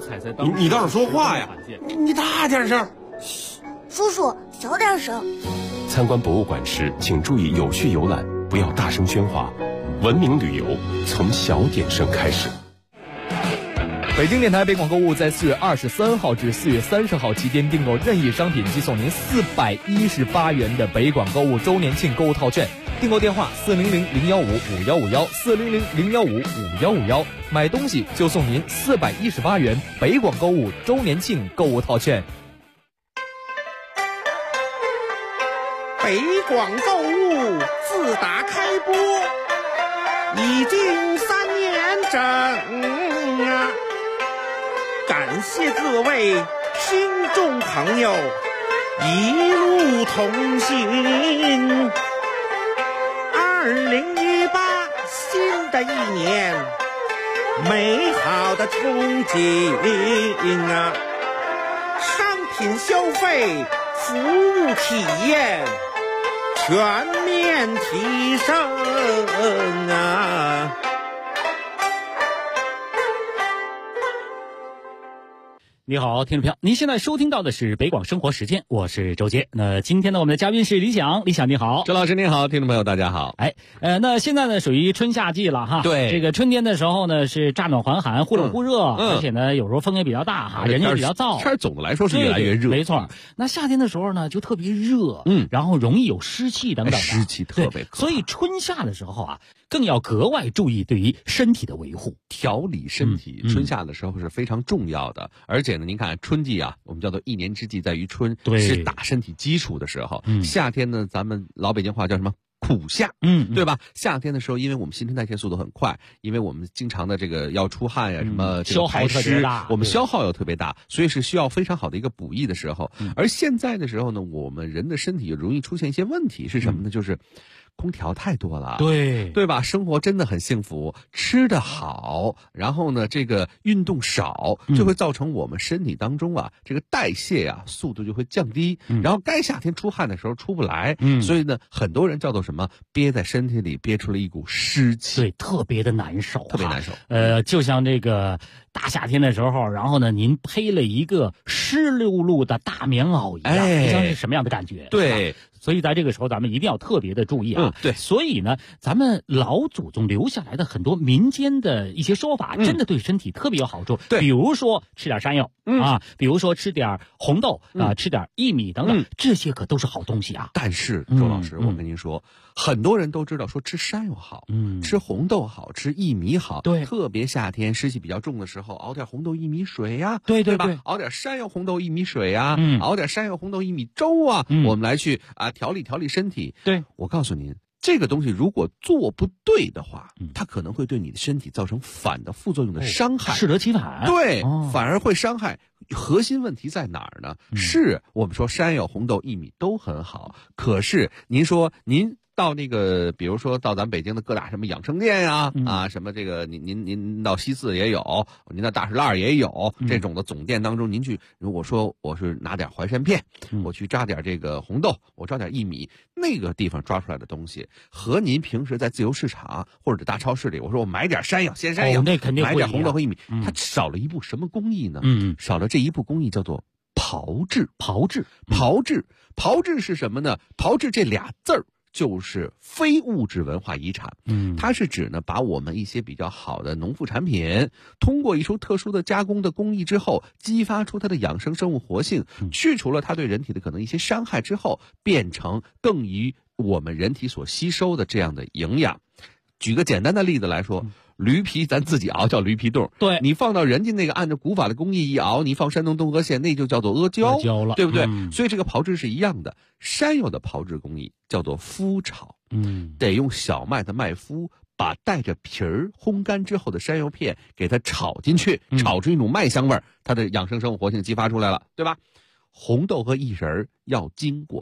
你倒是说话呀！你大点声。 叔叔，小点声。 参观博物馆时，请注意有序游览，不要大声喧哗。文明旅游从小点声开始。 北京电台北广购物在4月23号至4月30号期间订购任意商品即送您418元的北广购物周年庆购物套券。订购电话400-015-5151，400-015-5151，买东西就送您418元北广购物周年庆购物套券。 北广购物自打开播已经3年整啊，感谢各位听众朋友一路同行。2018新的一年，美好的憧憬啊，商品消费，服务体验全面提升啊！ 你好，听众朋友，您现在收听到的是北广生活时间，我是周杰。那今天呢，我们的嘉宾是李想，李想你好。 周老师您好，听众朋友大家好。 那现在呢属于春夏季了哈。 对， 这个春天的时候呢是乍暖还寒，忽冷忽热，而且呢有时候风也比较大哈，人也比较燥。 天总的来说是越来越热， 没错。那夏天的时候呢就特别热，然后容易有湿气等等的， 湿气特别可怕。 所以春夏的时候啊，更要格外注意对于身体的维护， 调理身体。春夏的时候是非常重要的，而且呢，您看春季啊，我们叫做一年之计在于春，是打身体基础的时候。夏天呢，咱们老北京话叫什么？苦夏，对吧？夏天的时候，因为我们新陈代谢速度很快，因为我们经常的这个要出汗呀，什么消耗特别大， 我们消耗又特别大，所以是需要非常好的一个补益的时候。而现在的时候呢，我们人的身体容易出现一些问题，是什么呢？就是空调太多了，对吧？生活真的很幸福，吃得好，然后呢，这个运动少，就会造成我们身体当中啊，这个代谢啊速度就会降低，然后该夏天出汗的时候出不来，所以呢，很多人叫做什么，憋在身体里憋出了一股湿气， 对，特别的难受， 特别难受。 就像这个大夏天的时候，然后呢，您披了一个湿漉漉的大棉袄一样，不知道是什么样的感觉？ 对。 所以在这个时候咱们一定要特别的注意啊。 对。 所以呢，咱们老祖宗留下来的很多民间的一些说法，真的对身体特别有好处。 对。 比如说吃点山药啊，比如说吃点红豆啊，吃点薏米等等，这些可都是好东西啊。 但是周老师，我跟您说，很多人都知道说吃山药好，吃红豆好，吃薏米好。 对。 特别夏天湿气比较重的时候，熬点红豆薏米水呀， 对吧？熬点山药红豆薏米水呀，熬点山药红豆薏米粥啊，我们来去调理身体。 对， 我告诉您，这个东西如果做不对的话，它可能会对你的身体造成反的副作用的伤害， 适得其反。 对，反而会伤害。核心问题在哪儿呢？是我们说山药红豆薏米都很好，可是您说您到那个，比如说到咱北京的各大什么养生店呀，什么这个您到西四也有，您到大石栏也有这种的总店当中，您去，如果说我是拿点淮山片，我去抓点这个红豆，我抓点薏米，那个地方抓出来的东西，和您平时在自由市场或者大超市里，我说我买点山药，鲜山药， 那肯定买点红豆和薏米，它少了一步什么工艺呢？少了这一步工艺叫做炮制。炮制是什么呢？炮制这俩字儿就是非物质文化遗产。它是指呢，把我们一些比较好的农副产品，通过一种特殊的加工的工艺之后，激发出它的养生生物活性，去除了它对人体的可能一些伤害之后，变成更于我们人体所吸收的这样的营养。举个简单的例子来说，驴皮咱自己熬叫驴皮冻， 对， 你放到人家那个按照古法的工艺一熬，你放山东东阿县那就叫做阿胶了， 对不对？所以这个炮制是一样的。山药的炮制工艺叫做麸炒，得用小麦的麦麸把带着皮儿烘干之后的山药片给它炒进去，炒出一种麦香味儿，它的养生生物活性激发出来了，对吧？红豆和薏仁要经过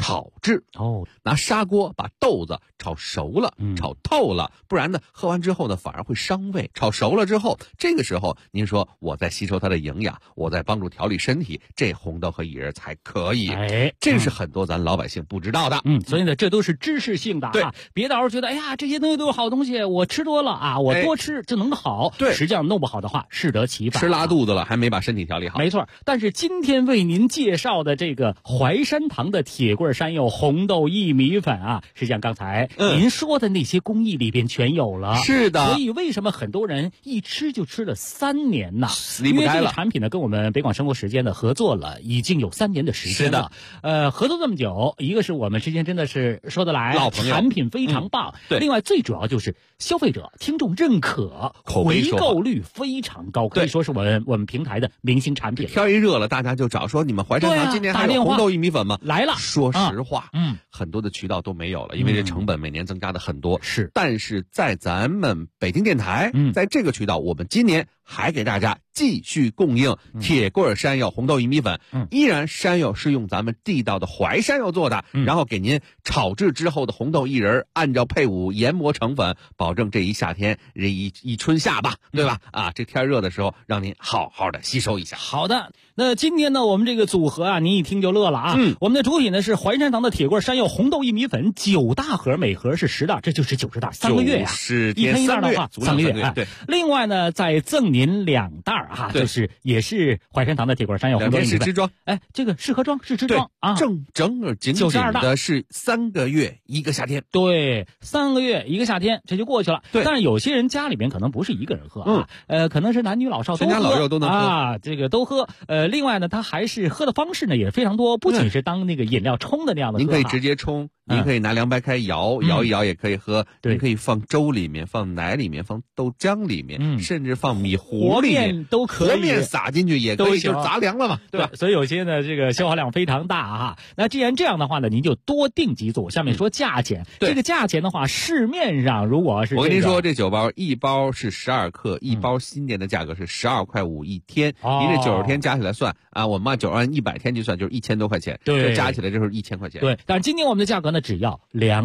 炒制。 哦， 拿砂锅把豆子炒熟了，炒透了，不然呢，喝完之后呢，反而会伤胃。炒熟了之后，这个时候您说我在吸收它的营养，我在帮助调理身体，这红豆和薏仁才可以。这是很多咱老百姓不知道的。 所以呢，这都是知识性的啊。别到时候觉得，哎呀，这些东西都是好东西，我吃多了啊，我多吃就能好。 对， 实际上弄不好的话，适得其反。 吃拉肚子了，还没把身体调理好。 没错。但是今天为您介绍的这个淮山堂的铁棍山药红豆薏米粉啊，实际上刚才您说的那些工艺里边全有了。 是的。 所以为什么很多人一吃就吃了3年呢？ 离不开了。 因为这个产品呢，跟我们北广生活时间的合作了，已经有3年的时间了。 是的。 合作这么久，一个是我们之间真的是说得来， 老朋友， 产品非常棒。 对。 另外最主要就是消费者、听众认可，回购率非常高，可以说是我们平台的明星产品。 天一热了，大家就找说你们淮山堂今年还有红豆薏米粉吗？ 来了。 说实话，很多的渠道都没有了，因为这成本每年增加的很多。 是。 但是在咱们北京电台，在这个渠道，我们今年还给大家继续供应铁棍山药红豆薏米粉。依然山药是用咱们地道的淮山药做的，然后给您炒制之后的红豆薏仁按照配伍研磨成粉，保证这一夏天一春夏吧，对吧？这天热的时候让您好好的吸收一下。 好的。那今天呢，我们这个组合啊，您一听就乐了啊。我们的主品呢是淮山堂的铁棍山药红豆薏米粉9大盒，每盒是10袋，这就是90袋，3个月呀。 1 天1袋的话，3个月。 对。 另外呢，再赠您2袋啊，就是也是淮山堂的铁棍山药红豆薏米粉。 是支装。 这个适合装是支装啊。 正经的是3个月1个夏天。 对，3个月1个夏天，这就过去了。 对。 但是有些人家里面可能不是一个人喝啊，可能是男女老少都喝， 全家老幼都能喝啊，这个都喝。另外呢，它还是喝的方式呢也非常多，不仅是当那个饮料冲的那样的喝。 您可以直接冲，您可以拿凉白开摇一摇也可以喝。您可以放粥里面，放奶里面，放豆浆里面，甚至放米糊里面都可以， 和面撒进去也可以，就是杂粮了嘛，对吧？ 所以有些呢，这个消耗量非常大啊。那既然这样的话呢，您就多订几组。下面说价钱，这个价钱的话，市面上如果是我跟您说，这9包一包是12克，一包新年的价格是12.5块一天。您这90天加起来算啊，我们按100天计算就是1000多块钱， 对， 加起来就是1000块钱。 对，但是今天我们的价格呢，只要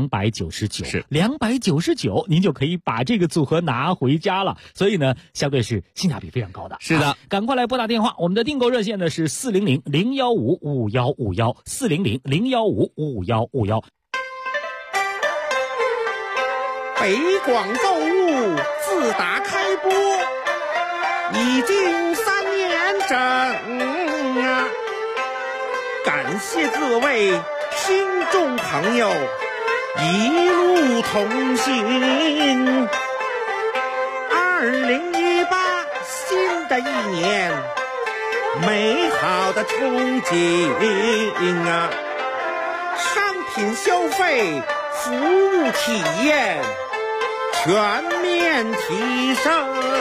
299， 是 299，您就可以把这个组合拿回家了。所以呢，相对是性价比非常高的。 是的， 赶快来拨打电话，我们的订购热线呢是400-015-5151，400-015-5151。 北广购物自打开播已经3年整啊，感谢各位听众朋友一路同行。2018新的一年，美好的憧憬啊，商品消费服务体验全面提升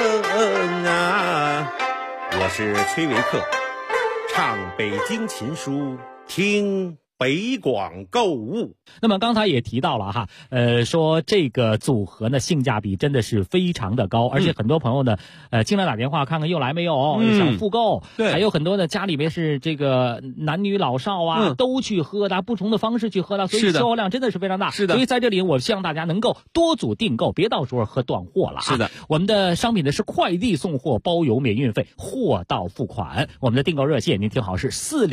啊！我是崔维克，唱北京琴书，听北广购物。 那么刚才也提到了哈，说这个组合呢性价比真的是非常的高，而且很多朋友呢，经常打电话看看又来没有，想复购， 对， 还有很多的家里面是这个男女老少啊，都去喝的，不同的方式去喝的，所以消耗量真的是非常大。 是的， 所以在这里我希望大家能够多组订购，别到时候喝断货了。 是的， 我们的商品呢是快递送货，包邮免运费，货到付款。我们的订购热线您听好是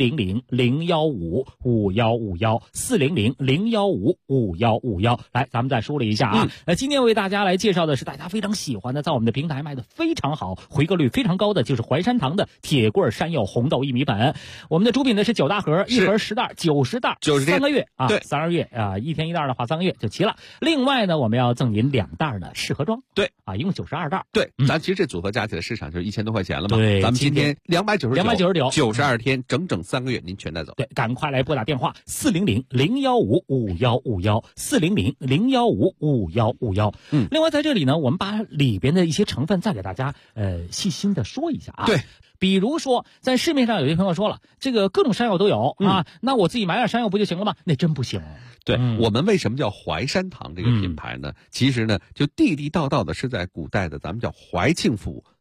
400-015-5151，400-015-5151。来，咱们再梳理一下啊。今天为大家来介绍的是大家非常喜欢的，在我们的平台卖的非常好，回购率非常高的，就是淮山堂的铁棍山药红豆薏米粉。我们的主品呢是9大盒，一盒10袋，90袋，3个月啊， 对 ，3个月啊，1天1袋的话3个月就齐了。另外呢，我们要赠您2袋的适合装， 对啊，一共92袋。 对，咱其实这组合加起来市场就是1000多块钱了嘛。 对， 咱们今天299 92 天，整3个月您全带走。 对，赶快来拨打电话400-015-5151，400-015-5151。另外在这里呢，我们把里边的一些成分再给大家细心的说一下啊。 对， 比如说在市面上有些朋友说了，这个各种山药都有啊，那我自己买点山药不就行了吗？那真不行。 对，我们为什么叫淮山堂这个品牌呢？其实呢，就地地道道的是在古代的咱们叫淮庆府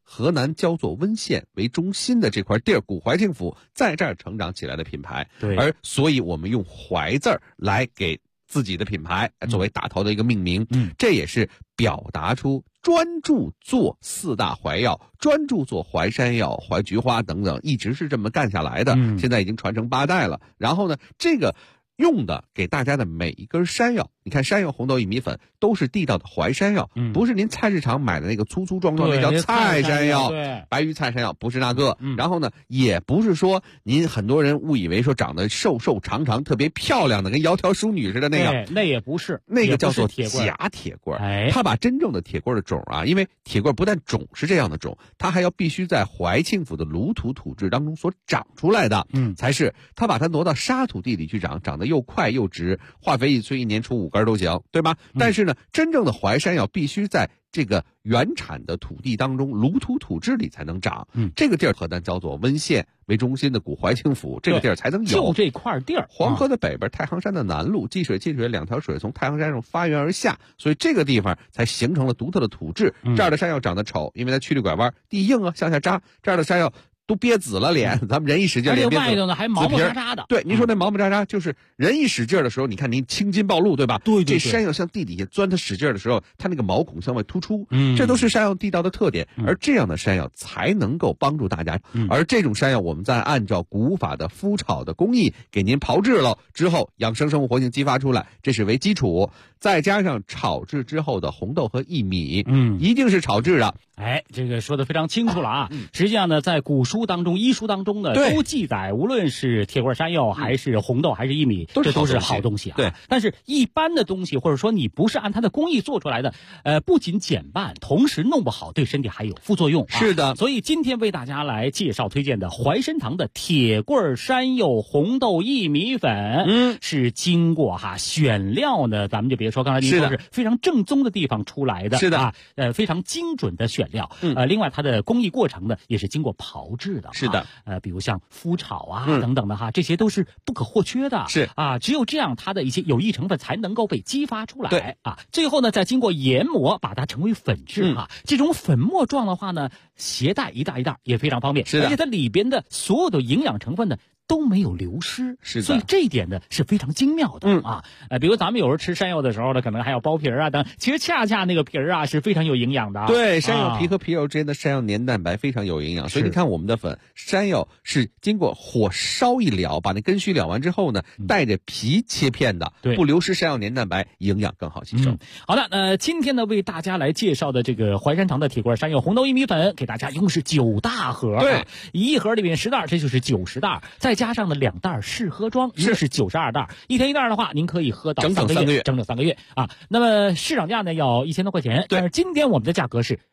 河南焦作温县为中心的这块地儿，古怀庆府在这儿成长起来的品牌。 对， 而所以我们用怀字儿来给自己的品牌作为打头的一个命名，这也是表达出专注做4大怀药，专注做淮山药、淮菊花等等，一直是这么干下来的，现在已经传承8代了。然后呢，这个用的给大家的每一根山药，你看山药、红豆薏米粉都是地道的淮山药，不是您菜市场买的那个粗粗壮壮那叫菜山药，白玉菜山药不是那个。然后呢，也不是说您很多人误以为说长得瘦瘦长长特别漂亮的跟窈窕淑女似的那个， 那也不是， 那个叫做假铁棍。他把真正的铁棍的种啊，因为铁棍不但种是这样的种，它还要必须在怀庆府的鲁土土质当中所长出来的，才是他把它挪到沙土地里去长，长得又快又直，化肥一催1年出5根都行，对吧？但是呢，真正的淮山药必须在这个原产的土地当中，鲁土土质里才能长。这个地儿河南焦作温县为中心的古怀庆府，这个地儿才能有。 就这块地儿， 黄河的北边，太行山的南麓，济水、沁水2条水从太行山上发源而下，所以这个地方才形成了独特的土质。这儿的山药长得丑，因为它曲里拐弯，地硬啊，向下扎。这儿的山药都憋紫了脸，咱们人一使劲，脸憋紫， 外头呢还毛毛扎扎的。 对，您说那毛毛扎扎，就是人一使劲的时候，你看您青筋暴露，对吧？ 对， 这山药向地底下钻，它使劲的时候，它那个毛孔向外突出，这都是山药地道的特点。而这样的山药才能够帮助大家。而这种山药，我们再按照古法的麸炒的工艺给您炮制了之后，养生生物活性激发出来，这是为基础，再加上炒制之后的红豆和薏米，一定是炒制的。 这个说得非常清楚了啊！实际上呢，在古书当中、医书当中呢，都记载，无论是铁棍山药，还是红豆，还是薏米，这都是好东西啊。 对， 但是一般的东西，或者说你不是按它的工艺做出来的，不仅减半，同时弄不好，对身体还有副作用。 是的， 所以今天为大家来介绍推荐的怀参堂的铁棍山药红豆薏米粉，是经过选料呢，咱们就别说刚才您说是非常正宗的地方出来的， 是的啊，非常精准的选料。另外它的工艺过程呢，也是经过炮制的。 是的， 比如像麸炒啊等等的这些都是不可或缺的。 是啊，只有这样，它的一些有益成分才能够被激发出来。 对啊，最后呢，再经过研磨，把它成为粉质这种粉末状的话呢，携带一袋一袋也非常方便。 是的， 而且它里边的所有的营养成分呢，都没有流失， 是的， 所以这一点呢是非常精妙的比如咱们有时候吃山药的时候呢，可能还要剥皮啊等，其实恰恰那个皮儿是非常有营养的。 对，山药皮和皮肉之间的山药黏蛋白非常有营养，所以你看我们的粉，山药是经过火烧一燎，把那根须燎完之后呢，带着皮切片的，不流失山药黏蛋白，营养更好吸收。 好的，今天呢为大家来介绍的这个淮山堂的铁棍山药红豆薏米粉，给大家一共是9大盒， 对， 一盒里面10袋，这就是90袋，再加上呢2袋试喝装，一共是92袋，一天1袋的话，您可以喝到整整3个月， 整整3个月啊。那么市场价呢要1000多块钱，但是今天我们的价格是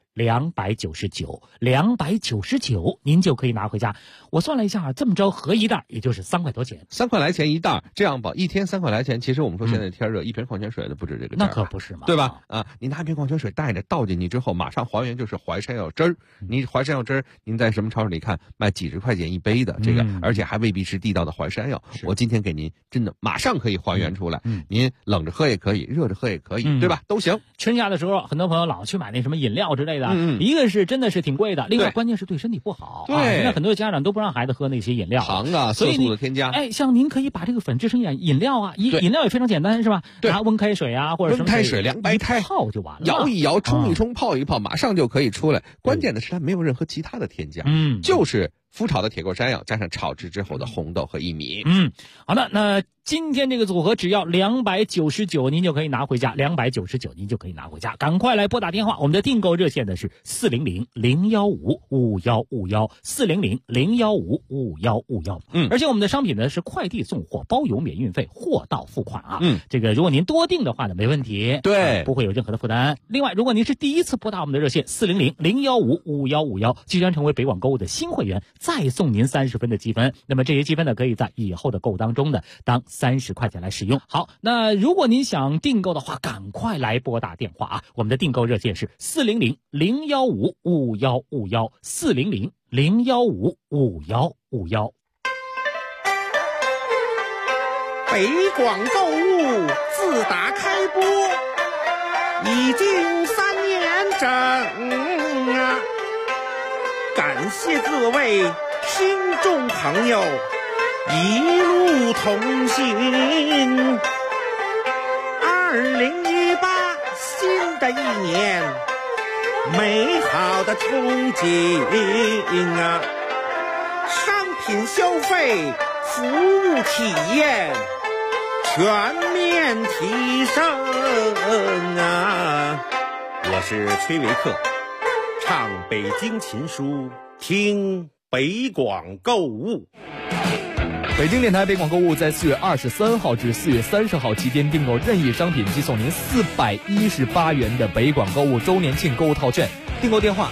299，您就可以拿回家。我算了一下，这么着合一袋也就是3块多钱 ，3块来钱一袋，这样吧，一天3块来钱。其实我们说现在天热，一瓶矿泉水都不止这个价， 那可不是嘛， 对吧？啊，你拿瓶矿泉水带着倒进去之后，马上还原就是淮山药汁儿。你淮山药汁儿，您在什么超市里看卖几十块钱一杯的这个，而且还未必是地道的淮山药。我今天给您真的马上可以还原出来，您冷着喝也可以，热着喝也可以，对吧？都行。 春夏的时候，很多朋友老去买那什么饮料之类的，一个是真的是挺贵的，另外关键是对身体不好。 对， 现在很多家长都不让孩子喝那些饮料， 糖啊、色素的添加。 像您可以把这个粉制成饮料啊，饮料也非常简单，是吧？拿温开水啊，或者温开水、凉白开泡就完了， 摇一摇、冲一冲、泡一泡，马上就可以出来。关键的是它没有任何其他的添加，就是麸炒的铁棍山药加上炒制之后的红豆和薏米。 好的，那今天这个组合只要299，您就可以拿回家，299您就可以拿回家。赶快来拨打电话，我们的订购热线呢是400-015-5151，400-015-5151。而且我们的商品呢是快递送货，包邮免运费，货到付款啊。这个如果您多订的话呢，没问题， 对， 不会有任何的负担。另外，如果您是第一次拨打我们的热线400-015-5151，即将成为北广购物的新会员，再送您30分的积分。那么这些积分呢，可以在以后的购物当中呢当30块钱来使用。好，那如果您想订购的话，赶快来拨打电话啊！我们的订购热线是400-015-5151，400-015-5151。 北广购物自打开播已经3年整啊， 感谢各位听众朋友一路同行。2018新的一年，美好的憧憬啊！商品消费、服务体验全面提升啊！我是崔维克，唱北京琴书，听北广购物。 北京电台北广购物在4月23号至4月30号期间订购任意商品即送您418元的北广购物周年庆购物套券。订购电话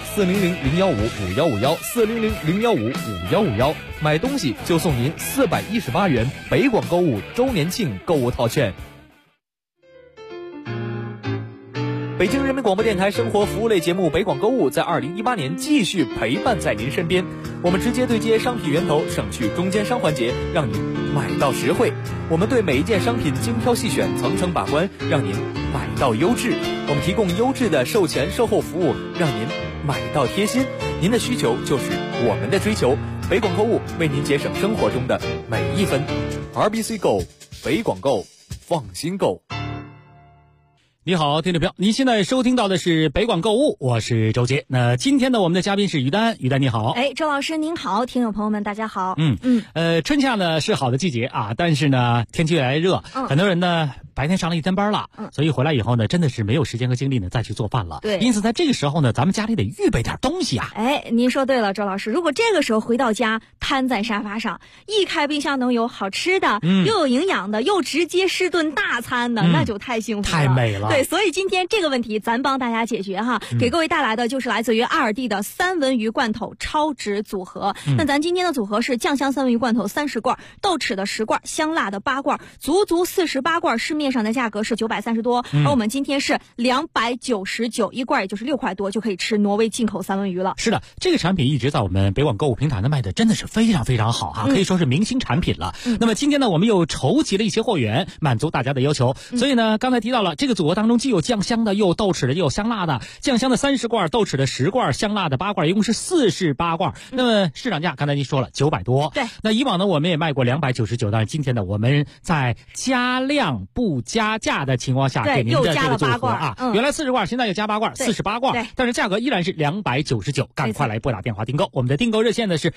400-015-5151，400-015-5151，买东西就送您418元北广购物周年庆购物套券。北京人民广播电台生活服务类节目北广购物在2018年继续陪伴在您身边。我们直接对接商品源头，省去中间商环节，让您买到实惠。我们对每一件商品精挑细选，层层把关，让您买到优质。我们提供优质的售前售后服务，让您买到贴心。您的需求就是我们的追求。北广购物为您节省生活中的每一分。RBC Go， 北广购，放心购。 你好，听众朋友，您现在收听到的是北广购物，我是周杰。那今天呢，我们的嘉宾是于丹，于丹你好。 周老师您好，听众朋友们大家好。 春夏呢是好的季节啊，但是呢天气越来越热，很多人呢白天上了一天班了，所以回来以后呢，真的是没有时间和精力呢再去做饭了。 对， 因此在这个时候呢，咱们家里得预备点东西啊。 您说对了，周老师，如果这个时候回到家，瘫在沙发上，一开冰箱能有好吃的，又有营养的，又直接是顿大餐的，那就太幸福了， 太美了。 对，所以今天这个问题咱帮大家解决哈，给各位带来的就是来自于阿尔蒂的三文鱼罐头超值组合。那咱今天的组合是酱香三文鱼罐头30罐，豆豉的10罐，香辣的8罐，足48罐，市面上的价格是930多，而我们今天是299一罐，也就是6块多就可以吃挪威进口三文鱼了。 是的，这个产品一直在我们北广购物平台呢卖的真的是非常非常好哈，可以说是明星产品了。那么今天呢，我们又筹集了一些货源，满足大家的要求。所以呢，刚才提到了这个组合当中既有酱香的，又有豆豉的，又有香辣的。酱香的30罐，豆豉的10罐，香辣的8罐，一共是48罐。那么市场价刚才您说了900多。 对。 那以往呢，我们也卖过299，但是今天呢，我们在加量不加价的情况下给您的这个组合啊，原来40罐，现在又加8罐，48罐，但是价格依然是299，赶快来拨打电话订购。我们的订购热线呢是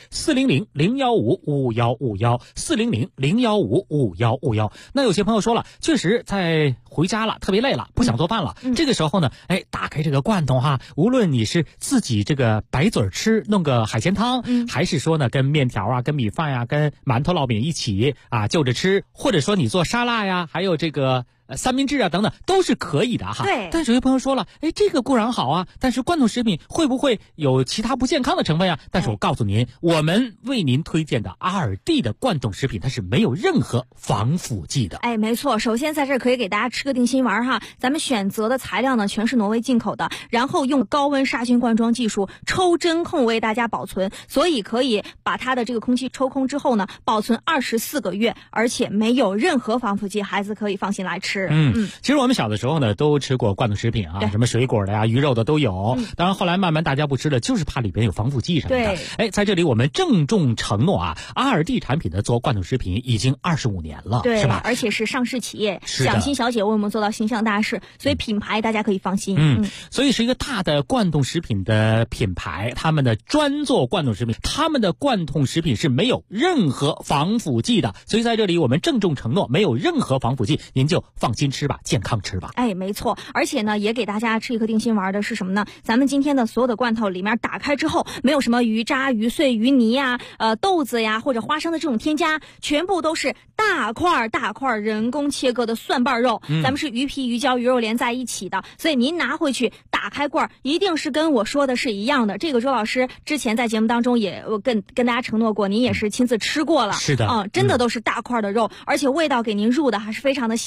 400-015-5151，400-015-5151。那有些朋友说了，确实在回家了，特别累了，不想做饭了。这个时候呢，打开这个罐头哈，无论你是自己这个白嘴吃，弄个海鲜汤，还是说呢跟面条啊、跟米饭呀、跟馒头烙饼一起啊就着吃，或者说你做沙拉呀，还有这个三明治啊等等都是可以的哈。 对。 但是有些朋友说了，这个固然好啊，但是罐头食品会不会有其他不健康的成分呀？但是我告诉您，我们为您推荐的阿尔蒂的罐头食品，它是没有任何防腐剂的。 没错。首先在这可以给大家吃个定心丸哈，咱们选择的材料呢全是挪威进口的，然后用高温杀菌灌装技术抽真空为大家保存，所以可以把它的这个空气抽空之后呢，保存24个月，而且没有任何防腐剂，孩子可以放心来吃。 其实我们小的时候呢都吃过罐头食品啊，什么水果的呀、鱼肉的都有。当然后来慢慢大家不吃了，就是怕里边有防腐剂什么的。在这里我们郑重承诺啊，阿尔蒂产品的做罐头食品已经25年了，是吧？ 而且是上市企业，蒋欣小姐为我们做到形象大事，所以品牌大家可以放心。 所以是一个大的罐头食品的品牌，他们的专做罐头食品，他们的罐头食品是没有任何防腐剂的。所以在这里我们郑重承诺，没有任何防腐剂，您就放心吃吧，健康吃吧。 没错。而且呢，也给大家吃一颗定心丸的是什么呢？咱们今天的所有的罐头里面打开之后，没有什么鱼渣、鱼碎、鱼泥呀、豆子呀或者花生的这种添加，全部都是大块人工切割的蒜瓣肉。咱们是鱼皮、鱼胶、鱼肉连在一起的，所以您拿回去打开罐，一定是跟我说的是一样的。这个周老师之前在节目当中也跟大家承诺过，您也是亲自吃过了。 是的。 真的都是大块的肉，而且味道给您入的还是非常的鲜。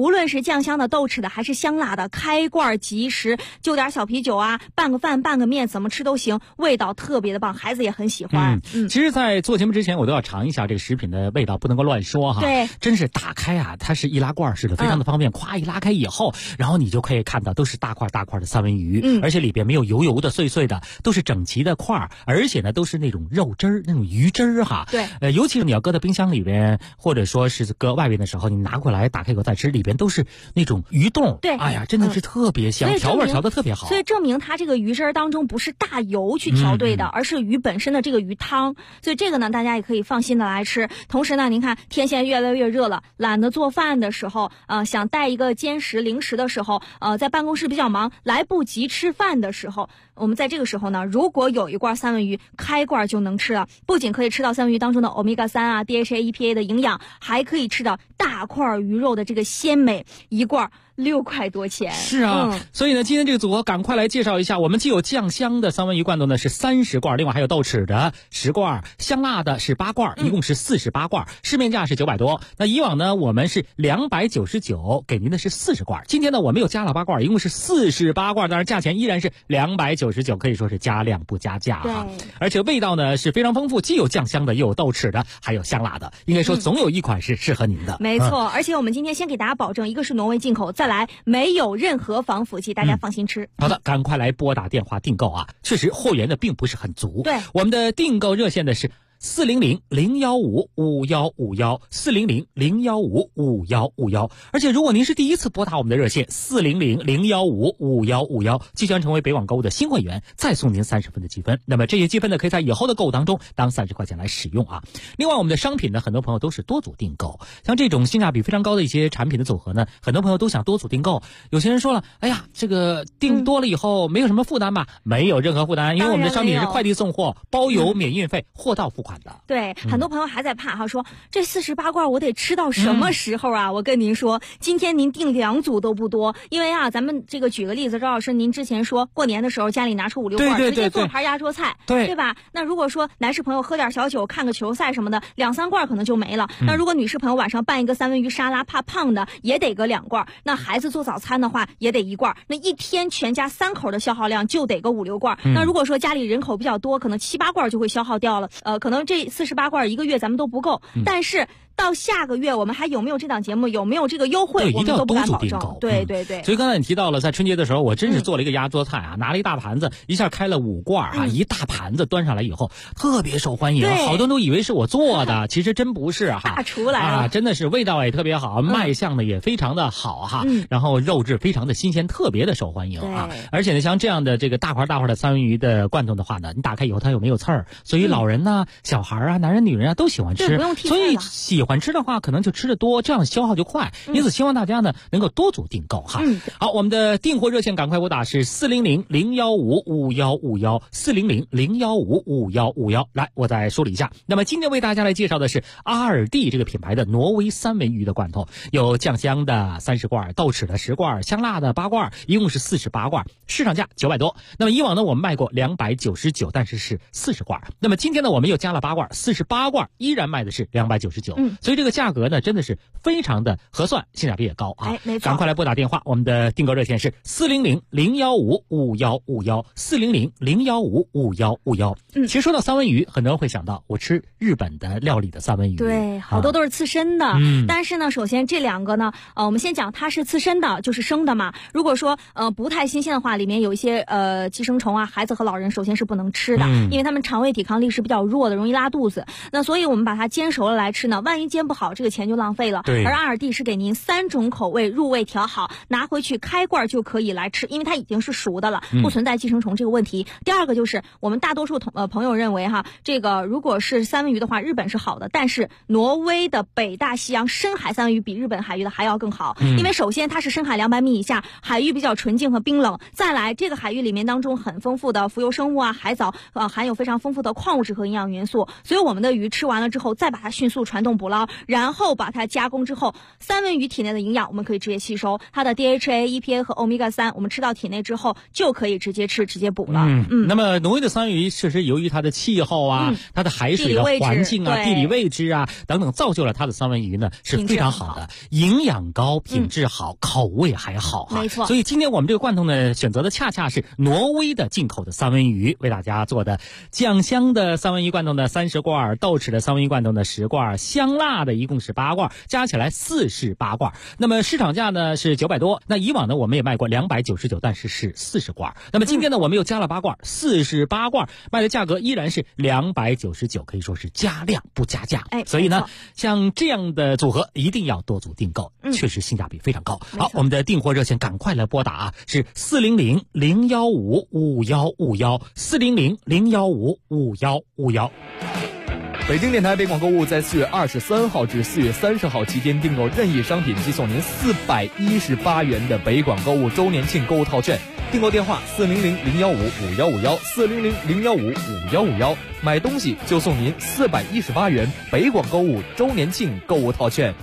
无论是酱香的、豆豉的还是香辣的，开罐即食，就点小啤酒啊，拌个饭拌个面，怎么吃都行，味道特别的棒，孩子也很喜欢。 其实在做节目之前我都要尝一下这个食品的味道，不能够乱说哈。 对， 真是打开啊，它是易拉罐似的，非常的方便，咵一拉开以后，然后你就可以看到都是大块大块的三文鱼，而且里边没有油油的碎碎的，都是整齐的块，而且呢都是那种肉汁儿，那种鱼汁儿哈。 对， 尤其是你要搁在冰箱里边，或者说是搁外边的时候，你拿过来打开口再吃，里边都是那种鱼冻。 对， 哎呀，真的是特别香，调味调的特别好。 所以证明它这个鱼汁当中不是大油去调对的，而是鱼本身的这个鱼汤。所以这个呢，大家也可以放心的来吃。同时呢，您看天现在越来越热了，懒得做饭的时候，想带一个兼食零食的时候，在办公室比较忙，来不及吃饭的时候，我们在这个时候呢，如果有一罐三文鱼，开罐就能吃了。不仅可以吃到三文鱼当中的欧米伽3啊、DHA、EPA 的营养，还可以吃到大块鱼肉的这个鲜美，一罐6块多钱。 是啊，所以呢，今天这个组合赶快来介绍一下，我们既有酱香的三文鱼罐头呢是30罐，另外还有豆豉的10罐，香辣的是8罐，一共是48罐，市面价是900多。那以往呢，我们是299，给您的是40罐。今天呢，我们又加了8罐，一共是48罐，当然价钱依然是299，可以说是加量不加价哈。而且味道呢是非常丰富，既有酱香的，又有豆豉的，还有香辣的，应该说总有一款是适合您的。 没错，而且我们今天先给大家保证，一个是挪威进口，再来没有任何防腐剂，大家放心吃。 好的，赶快来拨打电话订购啊！确实货源的并不是很足。 对， 我们的订购热线的是400-015-5151，400-015-5151。而且如果您是第一次拨打我们的热线400-015-5151，即将成为北网购物的新会员，再送您30分的积分。那么这些积分呢，可以在以后的购物当中当30块钱来使用啊。另外，我们的商品呢，很多朋友都是多组订购，像这种性价比非常高的一些产品的组合呢，很多朋友都想多组订购。有些人说了，哎呀，这个订多了以后没有什么负担吧？没有任何负担，因为我们的商品是快递送货，包邮免运费，货到付款。 对，很多朋友还在怕哈，说这48罐我得吃到什么时候啊？我跟您说，今天您订2组都不多，因为啊，咱们这个举个例子，周老师，您之前说过年的时候家里拿出5-6罐，直接做盘压桌菜，对吧？那如果说男士朋友喝点小酒，看个球赛什么的，2-3罐可能就没了。那如果女士朋友晚上拌一个三文鱼沙拉，怕胖的也得个2罐。那孩子做早餐的话也得1罐。那一天全家3口的消耗量就得个5-6罐。那如果说家里人口比较多，可能7-8罐就会消耗掉了。可能这48罐1个月咱们都不够，但是到下个月我们还有没有这档节目，有没有这个优惠，我们都不敢保证。对对对。 所以刚才你提到了，在春节的时候，我真是做了一个压桌菜啊，拿了一大盘子，一下开了5罐啊，一大盘子端上来以后，特别受欢迎，好多人都以为是我做的，其实真不是哈。 大厨来了啊，真的是味道也特别好，卖相呢也非常的好哈，然后肉质非常的新鲜，特别的受欢迎啊。而且呢，像这样的这个大块大块的三文鱼的罐头的话呢，你打开以后它又没有刺儿，所以老人呢、小孩啊、男人女人啊都喜欢吃，所以喜欢吃的话可能就吃得多，这样消耗就快。因此希望大家呢能够多组订购哈。好，我们的订货热线赶快拨打是400-015-5151，400-015-5151。来，我再梳理一下。那么今天为大家来介绍的是阿尔蒂这个品牌的挪威三文鱼的罐头，有酱香的30罐，豆豉的10罐，香辣的8罐，一共是48罐，市场价900多。那么以往呢我们卖过299，但是是40罐。那么今天呢我们又加了8罐，48罐依然卖的是299。所以这个价格呢真的是非常的合算，性价比也高啊。 没错。 赶快来拨打电话，我们的订购热线是400-015-5151，400-015-5151。其实说到三文鱼，很多人会想到我吃日本的料理的三文鱼， 对，好多都是刺身的。但是呢，首先这2个呢，我们先讲它是刺身的，就是生的嘛。如果说不太新鲜的话，里面有一些寄生虫啊，孩子和老人首先是不能吃的，因为他们肠胃抵抗力是比较弱的，容易拉肚子。那所以我们把它煎熟了来吃呢，万一煎不好，这个钱就浪费了。而阿尔蒂是给您3种口味入味调好，拿回去开罐就可以来吃，因为它已经是熟的了，不存在寄生虫这个问题。第二个就是我们大多数朋友认为哈，这个如果是三文鱼的话，日本是好的，但是挪威的北大西洋深海三文鱼比日本海域的还要更好，因为首先它是深海200米以下，海域比较纯净和冰冷，再来这个海域里面当中很丰富的浮游生物啊、海藻，含有非常丰富的矿物质和营养元素，所以我们的鱼吃完了之后再把它迅速传动捕捞了，然后把它加工之后，三文鱼体内的营养我们可以直接吸收，它的 DHA、EPA 和 Omega-3，我们吃到体内之后就可以直接吃，直接补了。 那么挪威的三文鱼确实由于它的气候啊、它的海水的环境啊、地理位置啊等等，造就了它的三文鱼呢是非常好的，营养高、品质好、口味还好没错。 所以今天我们这个罐头呢，选择的恰恰是挪威的进口的三文鱼，为大家做的酱香的三文鱼罐头呢30罐，豆豉的三文鱼罐头呢10罐，香辣的一共是8罐，加起来48罐。那么市场价呢是900多，那以往呢我们也卖过299，但是40罐。那么今天呢我们又加了8罐，48罐，卖的价格依然是299，可以说是加量不加价。所以呢像这样的组合一定要多组订购，确实性价比非常高。好，我们的订货热线赶快来拨打啊，是400-015-5151，400-015-5151。 北京电台北广购物在4月23号至4月30号期间订购任意商品即送您418元的北广购物周年庆购物套券。订购电话400-015-5151，400-015-5151，买东西就送您418元北广购物周年庆购物套券。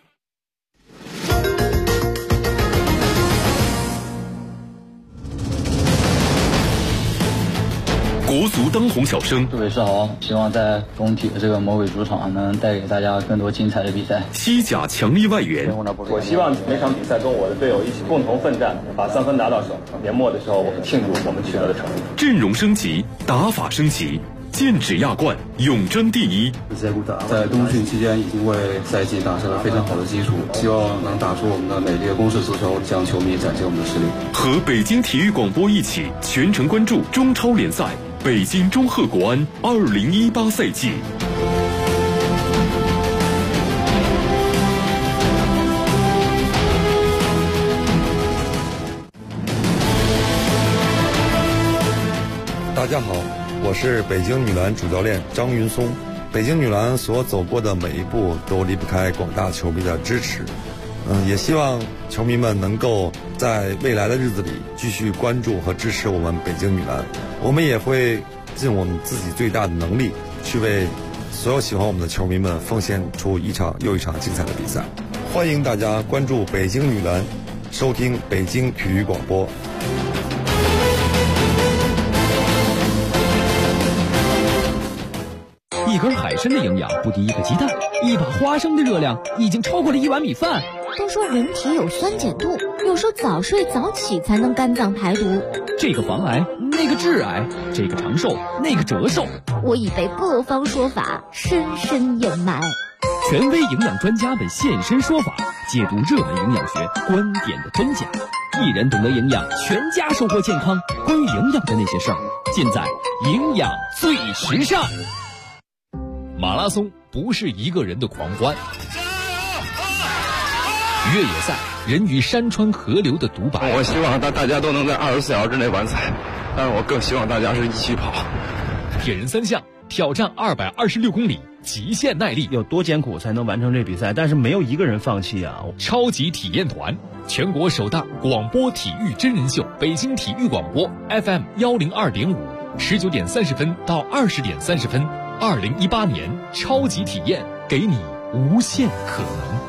国足当红小生， 各位是好，希望在工体的这个魔鬼主场能带给大家更多精彩的比赛。 西甲强力外援， 我希望每场比赛跟我的队友一起共同奋战，把3分拿到手。年末的时候，我们庆祝我们取得的成绩。 阵容升级，打法升级，剑指亚冠，永争第一。 在冬训期间已经为赛季打下了非常好的基础，希望能打出我们的美丽的攻势足球，向球迷展现我们的实力。 和北京体育广播一起全程关注中超联赛北京中赫国安2018赛季。 大家好，我是北京女篮主教练张云松。北京女篮所走过的每一步都离不开广大球迷的支持。也希望球迷们能够在未来的日子里继续关注和支持我们北京女篮。我们也会尽我们自己最大的能力，去为所有喜欢我们的球迷们奉献出一场又一场精彩的比赛。欢迎大家关注北京女篮，收听北京体育广播。 一根海参的营养不敌一个鸡蛋，一把花生的热量已经超过了1碗米饭。 都说人体有酸碱度，有时候早睡早起才能肝脏排毒。 这个防癌，那个致癌，这个长寿，那个折寿。 我已被各方说法深深掩埋。 权威营养专家们现身说法，解读热门营养学观点的真假。一人懂得营养，全家收获健康。关于营养的那些事儿，尽在营养最时尚。马拉松不是一个人的狂欢，越野赛人与山川河流的独白。 我希望大家都能在24小时之内完赛，但是我更希望大家是一起跑。 铁人3项挑战226公里，极限耐力， 有多艰苦才能完成这比赛？但是没有一个人放弃啊！ 超级体验团，全国首档广播体育真人秀，北京体育广播 FM 102.5，19点30分到20点30分。2018年超级体验，给你无限可能。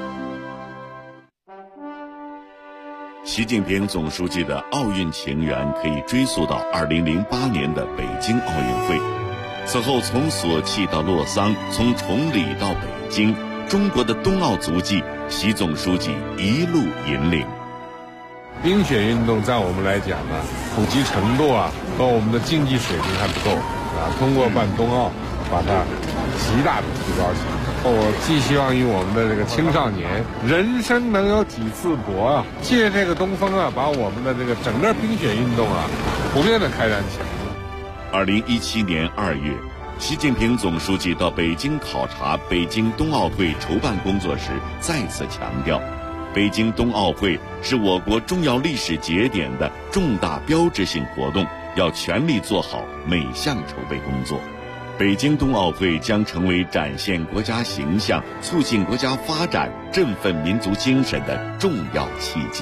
习近平总书记的奥运情缘可以追溯到2008年的北京奥运会。此后从索契到洛桑，从崇礼到北京，中国的冬奥足迹，习总书记一路引领。 冰雪运动在我们来讲呢，普及程度和我们的竞技水平还不够通过办冬奥把它极大的提高起来。我寄希望于我们的这个青少年，人生能有几次搏借这个东风把我们的这个整个冰雪运动普遍的开展起来。 2017年2月，习近平总书记到北京考察北京冬奥会筹办工作时，再次强调，北京冬奥会是我国重要历史节点的重大标志性活动，要全力做好每项筹备工作。北京冬奥会将成为展现国家形象、促进国家发展、振奋民族精神的重要契机。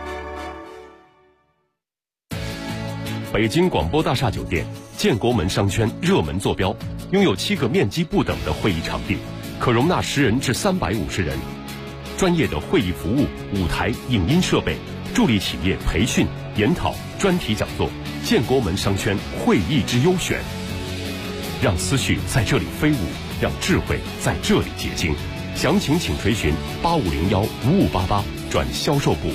北京广播大厦酒店，建国门商圈热门坐标，拥有7个面积不等的会议场地， 可容纳10人至350人。专业的会议服务、舞台、影音设备，助力企业培训、研讨、专题讲座，建国门商圈会议之优选。让思绪在这里飞舞，让智慧在这里结晶。详情请垂询8501-5588转销售部。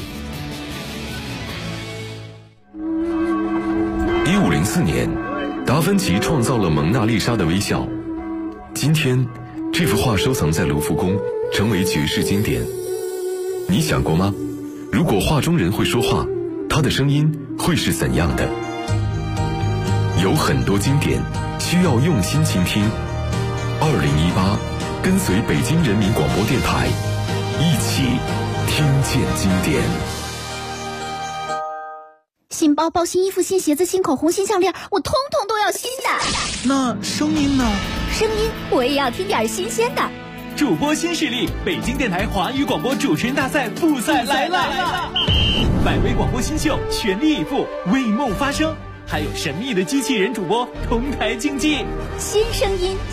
1504年，达芬奇创造了蒙娜丽莎的微笑。今天，这幅画收藏在卢浮宫，成为绝世经典。你想过吗？如果画中人会说话，他的声音会是怎样的？有很多经典需要用心倾听。2018，跟随北京人民广播电台，一起听见经典。 新包包、新衣服、新鞋子、新口红、新项链，我通通都要新的。 那声音呢？ 声音我也要听点新鲜的。 主播新势力，北京电台华语广播主持人大赛复赛来了！百位广播新秀全力以赴，为梦发声，还有神秘的机器人主播同台竞技。 新声音、